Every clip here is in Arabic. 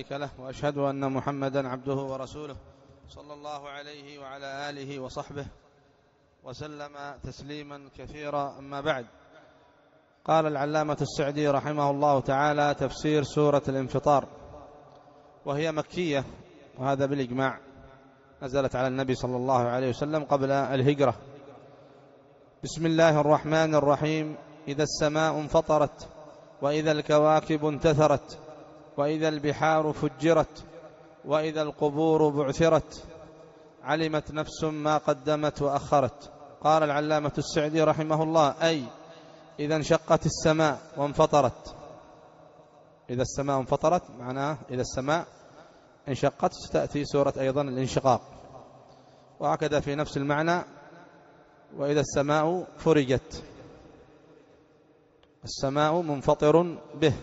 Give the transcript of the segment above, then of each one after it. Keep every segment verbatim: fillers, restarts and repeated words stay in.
له وأشهد أن محمدا عبده ورسوله صلى الله عليه وعلى آله وصحبه وسلم تسليما كثيرا. أما بعد، قال العلامة السعدي رحمه الله تعالى: تفسير سورة الانفطار، وهي مكية، وهذا بالإجماع، نزلت على النبي صلى الله عليه وسلم قبل الهجرة. بسم الله الرحمن الرحيم. إذا السماء انفطرت، وإذا الكواكب انتثرت، وإذا البحار فجرت، وإذا القبور بعثرت، علمت نفس ما قدمت وأخرت. قال العلامة السعدي رحمه الله: أي إذا انشقت السماء وانفطرت. إذا السماء انفطرت معناه إذا السماء انشقت، ستأتي سورة أيضا الانشقاق، وهكذا في نفس المعنى وإذا السماء فرجت. السماء منفطر به.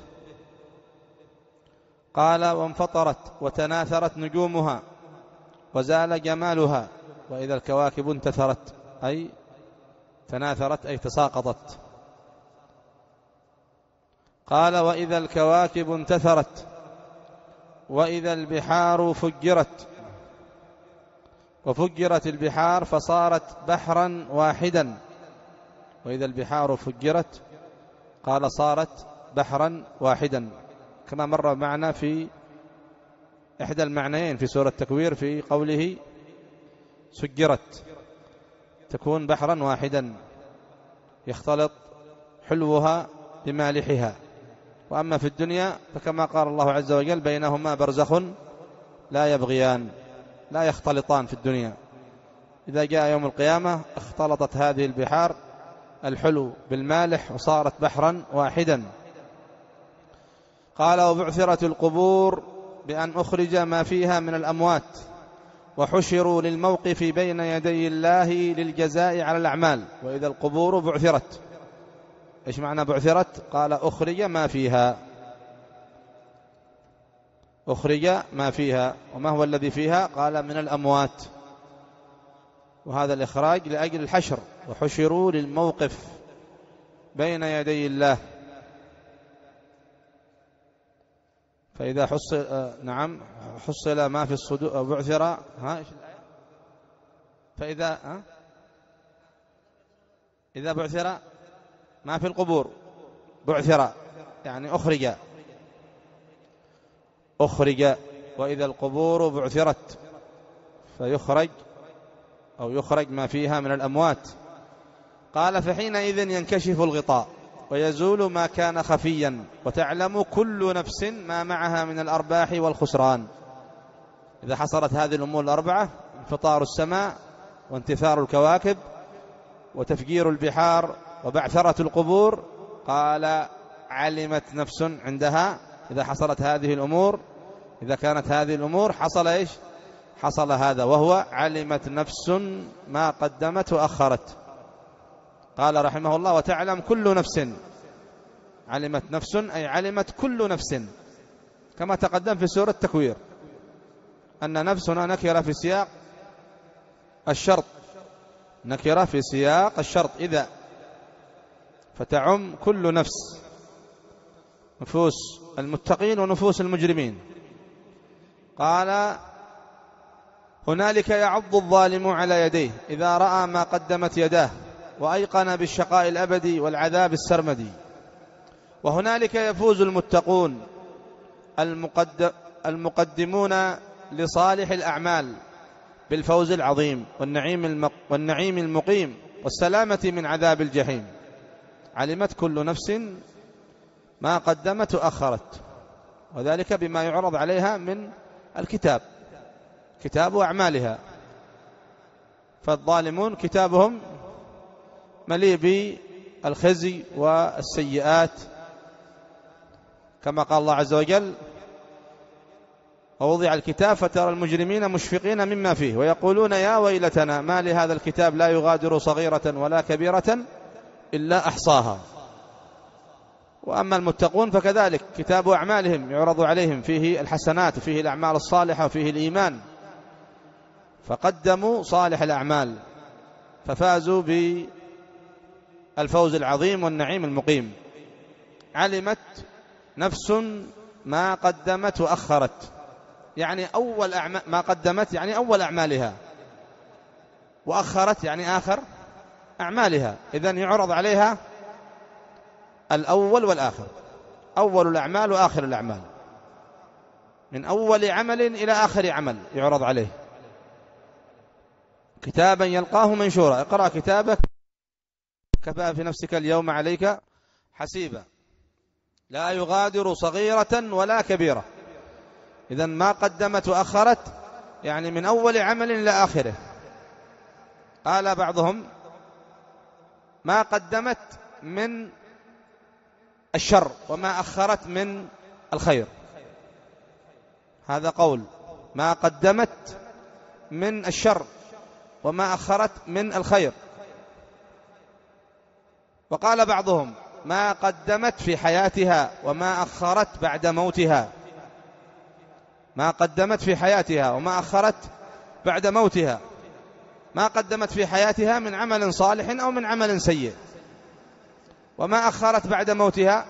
قال: وانفطرت وتناثرت نجومها وزال جمالها، وإذا الكواكب انتثرت أي تناثرت أي تساقطت. قال: وإذا الكواكب انتثرت، وإذا البحار فجرت. وفجرت البحار فصارت بحرا واحدا. وإذا البحار فجرت قال صارت بحرا واحدا، كما مر معنا في إحدى المعنيين في سورة التكوير في قوله سجرت، تكون بحرا واحدا يختلط حلوها بمالحها. وأما في الدنيا فكما قال الله عز وجل: بينهما برزخ لا يبغيان، لا يختلطان في الدنيا. إذا جاء يوم القيامة اختلطت هذه البحار الحلو بالمالح وصارت بحرا واحدا. قال: وبعثرت القبور بأن أخرج ما فيها من الأموات، وحشروا للموقف بين يدي الله للجزاء على الأعمال. وإذا القبور بعثرت، إيش معنى بعثرت؟ قال: أخرج ما فيها. أخرج ما فيها، وما هو الذي فيها؟ قال: من الأموات. وهذا الإخراج لأجل الحشر. وحشروا للموقف بين يدي الله. فإذا حصل آه نعم حصل ما في الصدور بعثر. ها إيش الآية؟ فإذا ها إذا بعثر ما في القبور بعثر يعني أخرج أخرج وإذا القبور بعثرت، فيخرج أو يخرج ما فيها من الأموات. قال: فحينئذ ينكشف الغطاء ويزول ما كان خفيا، وتعلم كل نفس ما معها من الأرباح والخسران. إذا حصلت هذه الأمور الأربعة: انفطار السماء، وانتثار الكواكب، وتفجير البحار، وبعثرة القبور، قال: علمت نفس عندها. إذا حصلت هذه الأمور، إذا كانت هذه الأمور، حصل إيش؟ حصل هذا، وهو علمت نفس ما قدمت وأخرت. قال رحمه الله: وتعلم كل نفس. علمت نفس أي علمت كل نفس، كما تقدم في سورة التكوير أن نفس هنا نكرة في سياق الشرط، نكرة في سياق الشرط إذا، فتعم كل نفس، نفوس المتقين ونفوس المجرمين. قال: هنالك يعض الظالم على يديه إذا رأى ما قدمت يداه، وأيقن بالشقاء الأبدي والعذاب السرمدي. وهنالك يفوز المتقون المقدمون لصالح الأعمال بالفوز العظيم والنعيم والنعيم المقيم والسلامة من عذاب الجحيم. علمت كل نفس ما قدمت وأخرت، وذلك بما يعرض عليها من الكتاب، كتاب أعمالها. فالظالمون كتابهم مليء بالخزي والسيئات، كما قال الله عز وجل: ووضع الكتاب فترى المجرمين مشفقين مما فيه ويقولون يا ويلتنا ما لهذا الكتاب لا يغادر صغيرة ولا كبيرة إلا أحصاها. وأما المتقون فكذلك كتاب أعمالهم يعرض عليهم، فيه الحسنات وفيه الأعمال الصالحة وفيه الإيمان، فقدموا صالح الأعمال ففازوا بالفوز العظيم والنعيم المقيم. علمت نفس ما قدمت وأخرت، يعني أول أعمال ما قدمت يعني أول أعمالها، وأخرت يعني آخر أعمالها. إذن يعرض عليها الأول والآخر، أول الأعمال وآخر الأعمال، من أول عمل إلى آخر عمل يعرض عليه. كتابا يلقاه منشورا، اقرأ كتابك كفى في نفسك اليوم عليك حسيبا، لا يغادر صغيرة ولا كبيرة. إذن ما قدمت وأخرت يعني من أول عمل إلى آخره. قال بعضهم ما قدمت من الشر وما أخرت من الخير، هذا قول. ما قدمت من الشر وما أخرت من الخير. وقال بعضهم ما قدمت في حياتها وما أخرت بعد موتها، ما قدمت في حياتها وما أخرت بعد موتها. ما قدمت في حياتها من عمل صالح أو من عمل سيء، وما أخرت بعد موتها،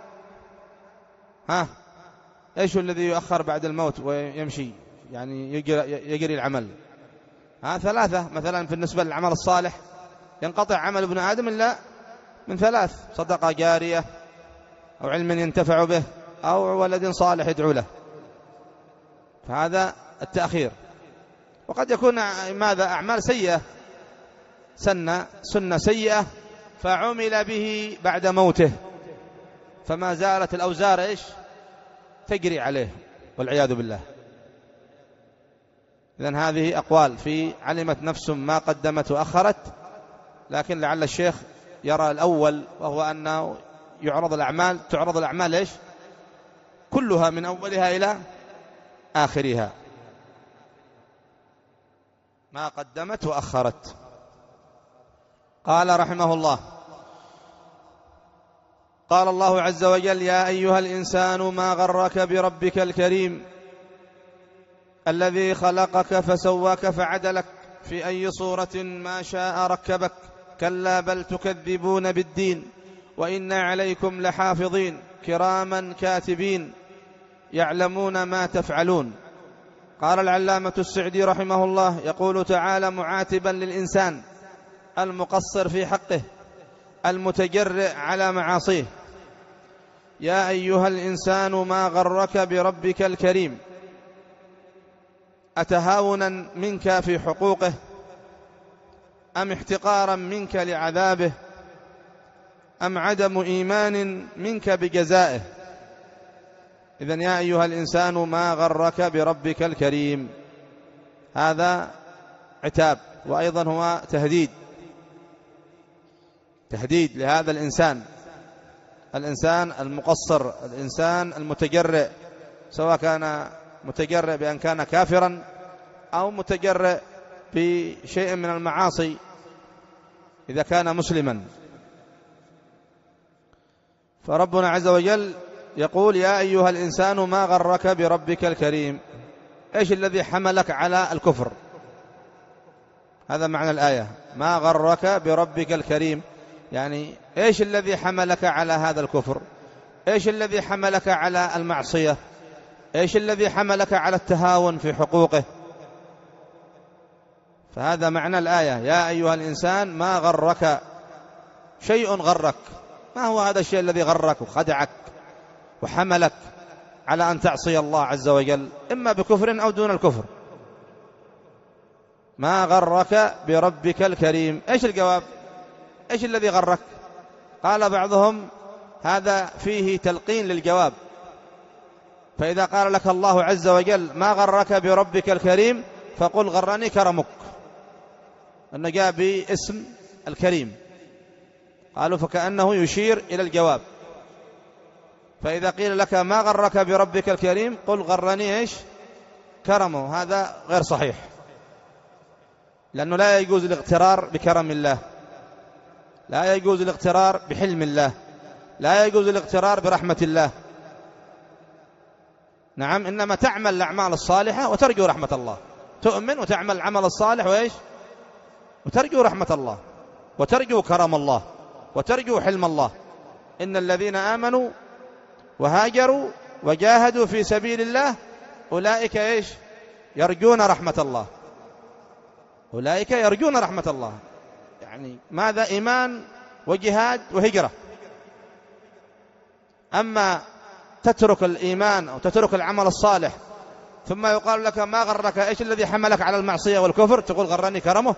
ها إيش الذي يؤخر بعد الموت ويمشي يعني يجري, يجري العمل؟ ها ثلاثة مثلا. بالنسبة للعمل الصالح ينقطع عمل ابن آدم إلا من ثلاث: صدقة جارية، أو علم ينتفع به، أو ولد صالح يدعو له. فهذا التأخير. وقد يكون ماذا أعمال سيئة، سنة سنة سيئة فعمل به بعد موته، فما زالت الأوزار إيش تجري عليه والعياذ بالله. إذن هذه أقوال في علمت نفس ما قدمت وأخرت، لكن لعل الشيخ يرى الأول، وهو أنه يعرض الأعمال تعرض الأعمال إيش كلها من أولها إلى آخرها، ما قدمت وأخرت. قال رحمه الله: قال الله عز وجل: يا أيها الإنسان ما غرك بربك الكريم الذي خلقك فسواك فعدلك في أي صورة ما شاء ركبك، كلا بل تكذبون بالدين وإن عليكم لحافظين كراما كاتبين يعلمون ما تفعلون. قال العلامة السعدي رحمه الله يقول تعالى معاتبا للإنسان المقصر في حقه المتجرئ على معاصيه: يا أيها الإنسان ما غرك بربك الكريم، أتهاونا منك في حقوقه أم احتقارا منك لعذابه أم عدم إيمان منك بجزائه؟ إذن يا أيها الإنسان ما غرك بربك الكريم، هذا عتاب، وأيضا هو تهديد تهديد لهذا الإنسان الإنسان المقصر، الإنسان المتجرئ، سواء كان متجرئ بأن كان كافرا أو متجرئ بشيء من المعاصي إذا كان مسلما. فربنا عز وجل يقول: يا أيها الإنسان ما غرك بربك الكريم. إيش الذي حملك على الكفر؟ هذا معنى الآية، ما غرك بربك الكريم، يعني إيش الذي حملك على هذا الكفر؟ إيش الذي حملك على المعصية؟ إيش الذي حملك على التهاون في حقوقه؟ فهذا معنى الآية: يا أيها الإنسان ما غرك، شيء غرك. ما هو هذا الشيء الذي غرك وخدعك وحملك على أن تعصي الله عز وجل، إما بكفر أو دون الكفر؟ ما غرك بربك الكريم. إيش الجواب؟ إيش الذي غرك؟ قال بعضهم هذا فيه تلقين للجواب، فإذا قال لك الله عز وجل ما غرك بربك الكريم فقل غرني كرمك، أنه جاء باسم الكريم، قالوا فكأنه يشير إلى الجواب. فإذا قيل لك ما غرك بربك الكريم قل غرني إيش كرمه، هذا غير صحيح، لأنه لا يجوز الاغترار بكرم الله، لا يجوز الاغترار بحلم الله، لا يجوز الاغترار برحمة الله. نعم، إنما تعمل الأعمال الصالحة وترجو رحمة الله، تؤمن وتعمل العمل الصالح وإيش وترجو رحمة الله وترجو كرم الله وترجو حلم الله. إن الذين آمنوا وهاجروا وجاهدوا في سبيل الله أولئك إيش؟ يرجون رحمة الله. أولئك يرجون رحمة الله، يعني ماذا؟ إيمان وجهاد وهجرة. أما تترك الإيمان أو تترك العمل الصالح ثم يقال لك ما غرك، إيش الذي حملك على المعصية والكفر؟ تقول غرني كرمه.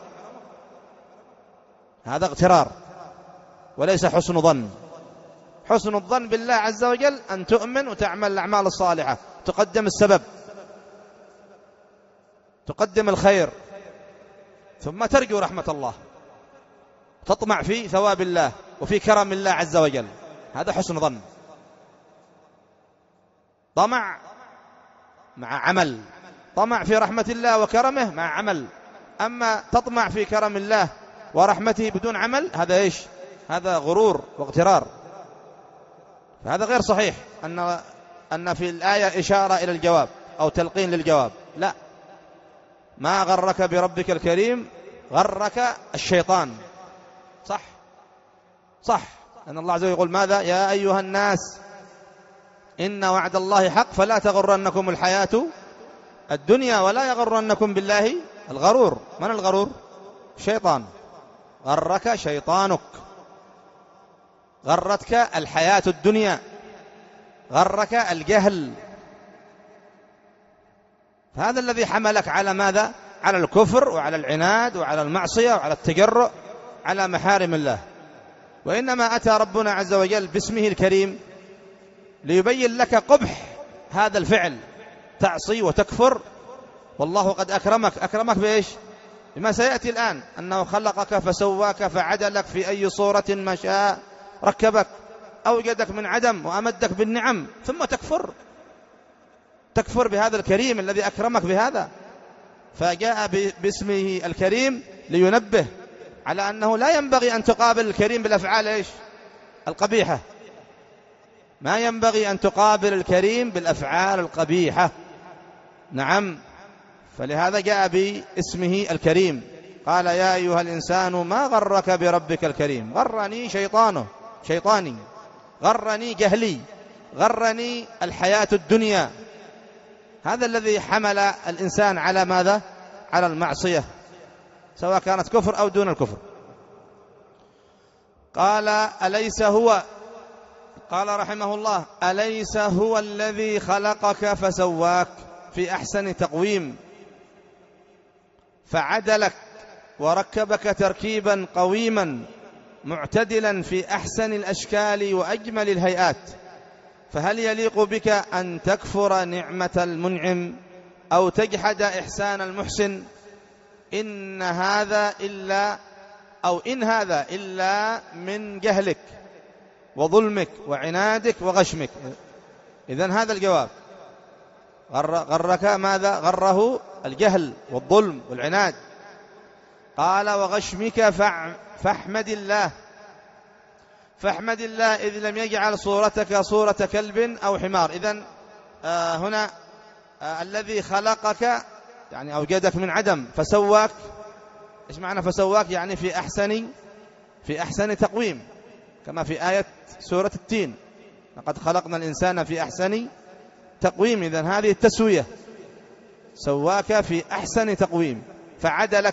هذا اغترار وليس حسن ظن. حسن الظن بالله عز وجل أن تؤمن وتعمل الأعمال الصالحة، تقدم السبب، تقدم الخير، ثم ترجو رحمة الله، تطمع في ثواب الله وفي كرم الله عز وجل. هذا حسن ظن. طمع مع عمل، طمع في رحمة الله وكرمه مع عمل. أما تطمع في كرم الله ورحمته بدون عمل، هذا إيش؟ هذا غرور واغترار. فهذا غير صحيح أن أن في الآية إشارة إلى الجواب أو تلقين للجواب. لا، ما غرك بربك الكريم، غرك الشيطان. صح صح أن الله عز وجل يقول ماذا؟ يا أيها الناس إن وعد الله حق فلا تغرنكم الحياة الدنيا ولا يغرنكم بالله الغرور. من الغرور؟ شيطان. غرك شيطانك، غرتك الحياة الدنيا، غرك الجهل. هذا الذي حملك على ماذا؟ على الكفر وعلى العناد وعلى المعصية وعلى التجرؤ على محارم الله. وإنما أتى ربنا عز وجل باسمه الكريم ليبين لك قبح هذا الفعل، تعصي وتكفر، والله قد أكرمك. أكرمك بإيش؟ بما سيأتي الآن، أنه خلقك فسواك فعدلك في أي صورة ما شاء ركبك، أوجدك من عدم وأمدك بالنعم، ثم تكفر تكفر بهذا الكريم الذي أكرمك بهذا. فجاء باسمه الكريم لينبه على أنه لا ينبغي أن تقابل الكريم بالأفعال إيش؟ القبيحة. ما ينبغي أن تقابل الكريم بالأفعال القبيحة. نعم، فلهذا جاء باسمه الكريم. قال يا أيها الإنسان ما غرك بربك الكريم؟ غرني شيطانه، شيطاني، غرني جهلي، غرني الحياة الدنيا. هذا الذي حمل الإنسان على ماذا؟ على المعصية، سواء كانت كفر أو دون الكفر. قال أليس هو، قال رحمه الله أليس هو الذي خلقك فسواك في أحسن تقويم فعدلك وركبك تركيبا قويما معتدلا في أحسن الأشكال وأجمل الهيئات، فهل يليق بك أن تكفر نعمة المنعم أو تجحد إحسان المحسن؟ إن هذا إلا أو إن هذا إلا من جهلك وظلمك وعنادك وغشمك. إذن هذا الجواب. غر غرك ماذا؟ غره الجهل والظلم والعناد. قال وغشمك فاحمد الله، فاحمد الله إذ لم يجعل صورتك صورة كلب أو حمار. إذن آه هنا آه الذي خلقك يعني أوجدك من عدم فسواك. إيش معنى فسواك؟ يعني في أحسن في أحسن تقويم، كما في آية سورة التين لقد خلقنا الإنسان في أحسن تقويم. إذن هذه التسوية، سواك في أحسن تقويم فعدلك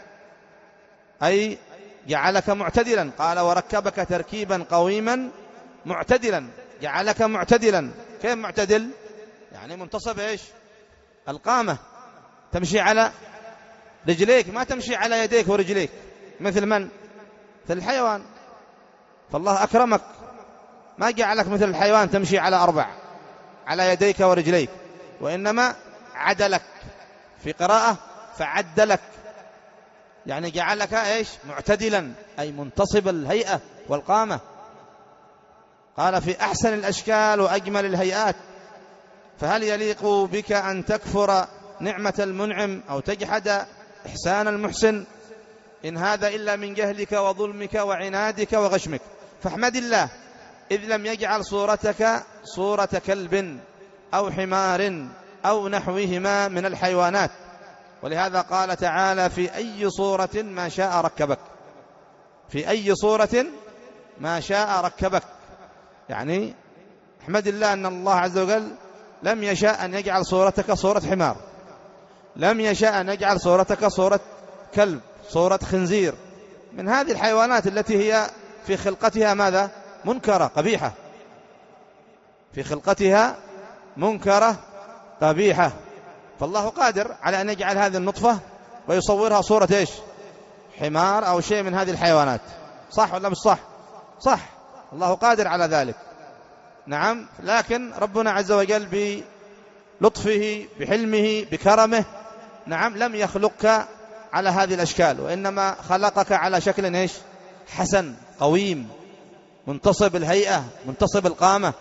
أي جعلك معتدلا. قال وركبك تركيبا قويما معتدلا، جعلك معتدلا. كيف معتدل؟ يعني منتصب إيش؟ القامة، تمشي على رجليك، ما تمشي على يديك ورجليك مثل من؟ مثل الحيوان. فالله أكرمك، ما جعلك مثل الحيوان تمشي على أربع على يديك ورجليك، وإنما عدلك. في قراءة فعدلك، يعني جعلك إيش؟ معتدلا أي منتصب الهيئة والقامة. قال في أحسن الأشكال وأجمل الهيئات، فهل يليق بك أن تكفر نعمة المنعم أو تجحد إحسان المحسن؟ إن هذا إلا من جهلك وظلمك وعنادك وغشمك. فاحمد الله إذ لم يجعل صورتك صورة كلب أو حمار أو نحوهما من الحيوانات. ولهذا قال تعالى في أي صورة ما شاء ركبك، في أي صورة ما شاء ركبك. يعني احمد الله أن الله عز وجل لم يشاء أن يجعل صورتك صورة حمار، لم يشاء أن يجعل صورتك صورة كلب، صورة خنزير، من هذه الحيوانات التي هي في خلقتها ماذا؟ منكرة قبيحة، في خلقتها منكرة قبيحة. فالله قادر على أن يجعل هذه النطفة ويصورها صورة إيش؟ حمار أو شيء من هذه الحيوانات، صح ولا مش صح؟ صح، الله قادر على ذلك. نعم، لكن ربنا عز وجل بلطفه بحلمه بكرمه نعم لم يخلقك على هذه الأشكال، وإنما خلقك على شكل إيش؟ حسن قويم منتصب الهيئة منتصب القامة.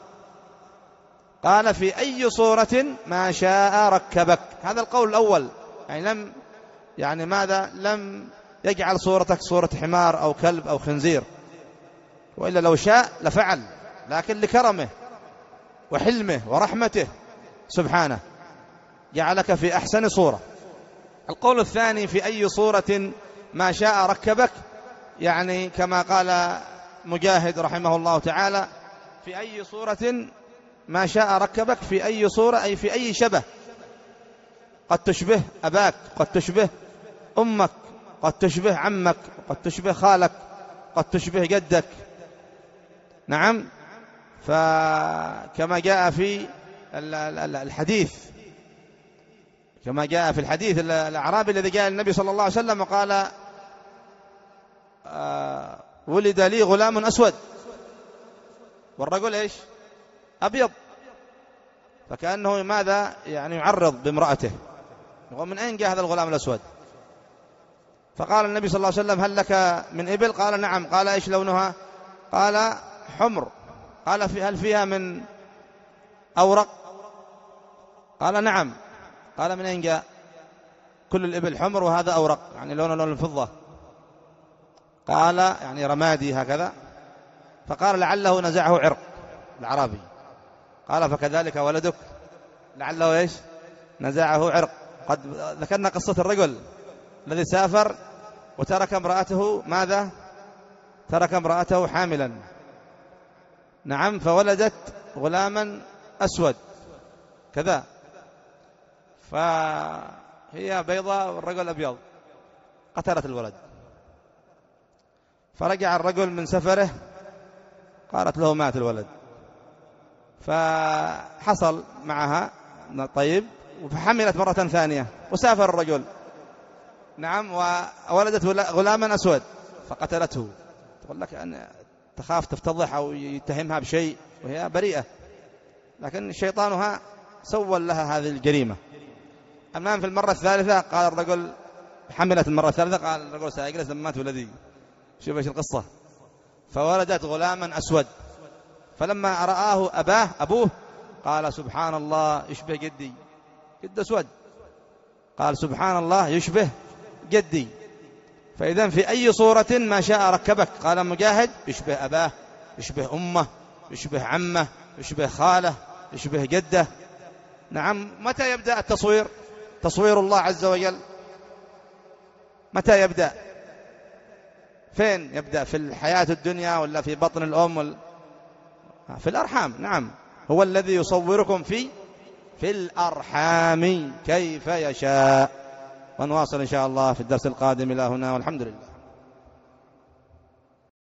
قال في أي صورة ما شاء ركبك، هذا القول الأول، يعني لم يعني ماذا؟ لم يجعل صورتك صورة حمار أو كلب أو خنزير، وإلا لو شاء لفعل، لكن لكرمه وحلمه ورحمته سبحانه جعلك في أحسن صورة. القول الثاني في أي صورة ما شاء ركبك، يعني كما قال مجاهد رحمه الله تعالى في أي صورة ما شاء ركبك، في أي صورة أي في أي شبه، قد تشبه أباك، قد تشبه أمك، قد تشبه عمك، قد تشبه خالك، قد تشبه جدك. نعم، فكما جاء في الحديث كما جاء في الحديث الأعرابي الذي جاء النبي صلى الله عليه وسلم وقال آه ولد لي غلام أسود، والرجل إيش؟ أبيض، فكأنه ماذا؟ يعني يعرض بامرأته، ومن أين جاء هذا الغلام الأسود؟ فقال النبي صلى الله عليه وسلم هل لك من إبل؟ قال نعم. قال إيش لونها؟ قال حمر. قال في هل فيها من أورق؟ قال نعم. قال من أين جاء؟ كل الإبل حمر وهذا أورق، يعني لونه لون الفضة. قال يعني رمادي هكذا. فقال لعله نزعه عرق الأعرابي. قال فكذلك ولدك لعله إيش؟ نزعه عرق. قد ذكرنا قصة الرجل الذي سافر وترك امرأته ماذا؟ ترك امرأته حاملا، نعم، فولدت غلاما أسود كذا، فهي بيضاء والرجل أبيض، قتلت الولد. فرجع الرجل من سفره، قالت له مات الولد. فحصل معها طيب، فحملت مرة ثانية وسافر الرجل، نعم، وولدت غلاما أسود فقتلته. تقول لك أن تخاف تفتضح أو يتهمها بشيء وهي بريئة، لكن شيطانها سول لها هذه الجريمة. أمام في المرة الثالثة قال الرجل، حملت المرة الثالثة، قال الرجل سيجلس لما مات ولدي. شوف ايش القصة. فولدت غلاما أسود، فلما رآه أباه أبوه قال سبحان الله يشبه جدي، جد أسود. قال سبحان الله يشبه جدي. فإذا في أي صورة ما شاء ركبك. قال مجاهد يشبه أباه، يشبه أمه، يشبه عمه، يشبه خاله، يشبه جده. نعم. متى يبدأ التصوير؟ تصوير الله عز وجل متى يبدأ؟ فين يبدأ؟ في الحياة الدنيا ولا في بطن الأم ولا في الأرحام؟ نعم، هو الذي يصوركم في في الأرحام كيف يشاء. ونواصل إن شاء الله في الدرس القادم. إلى هنا والحمد لله.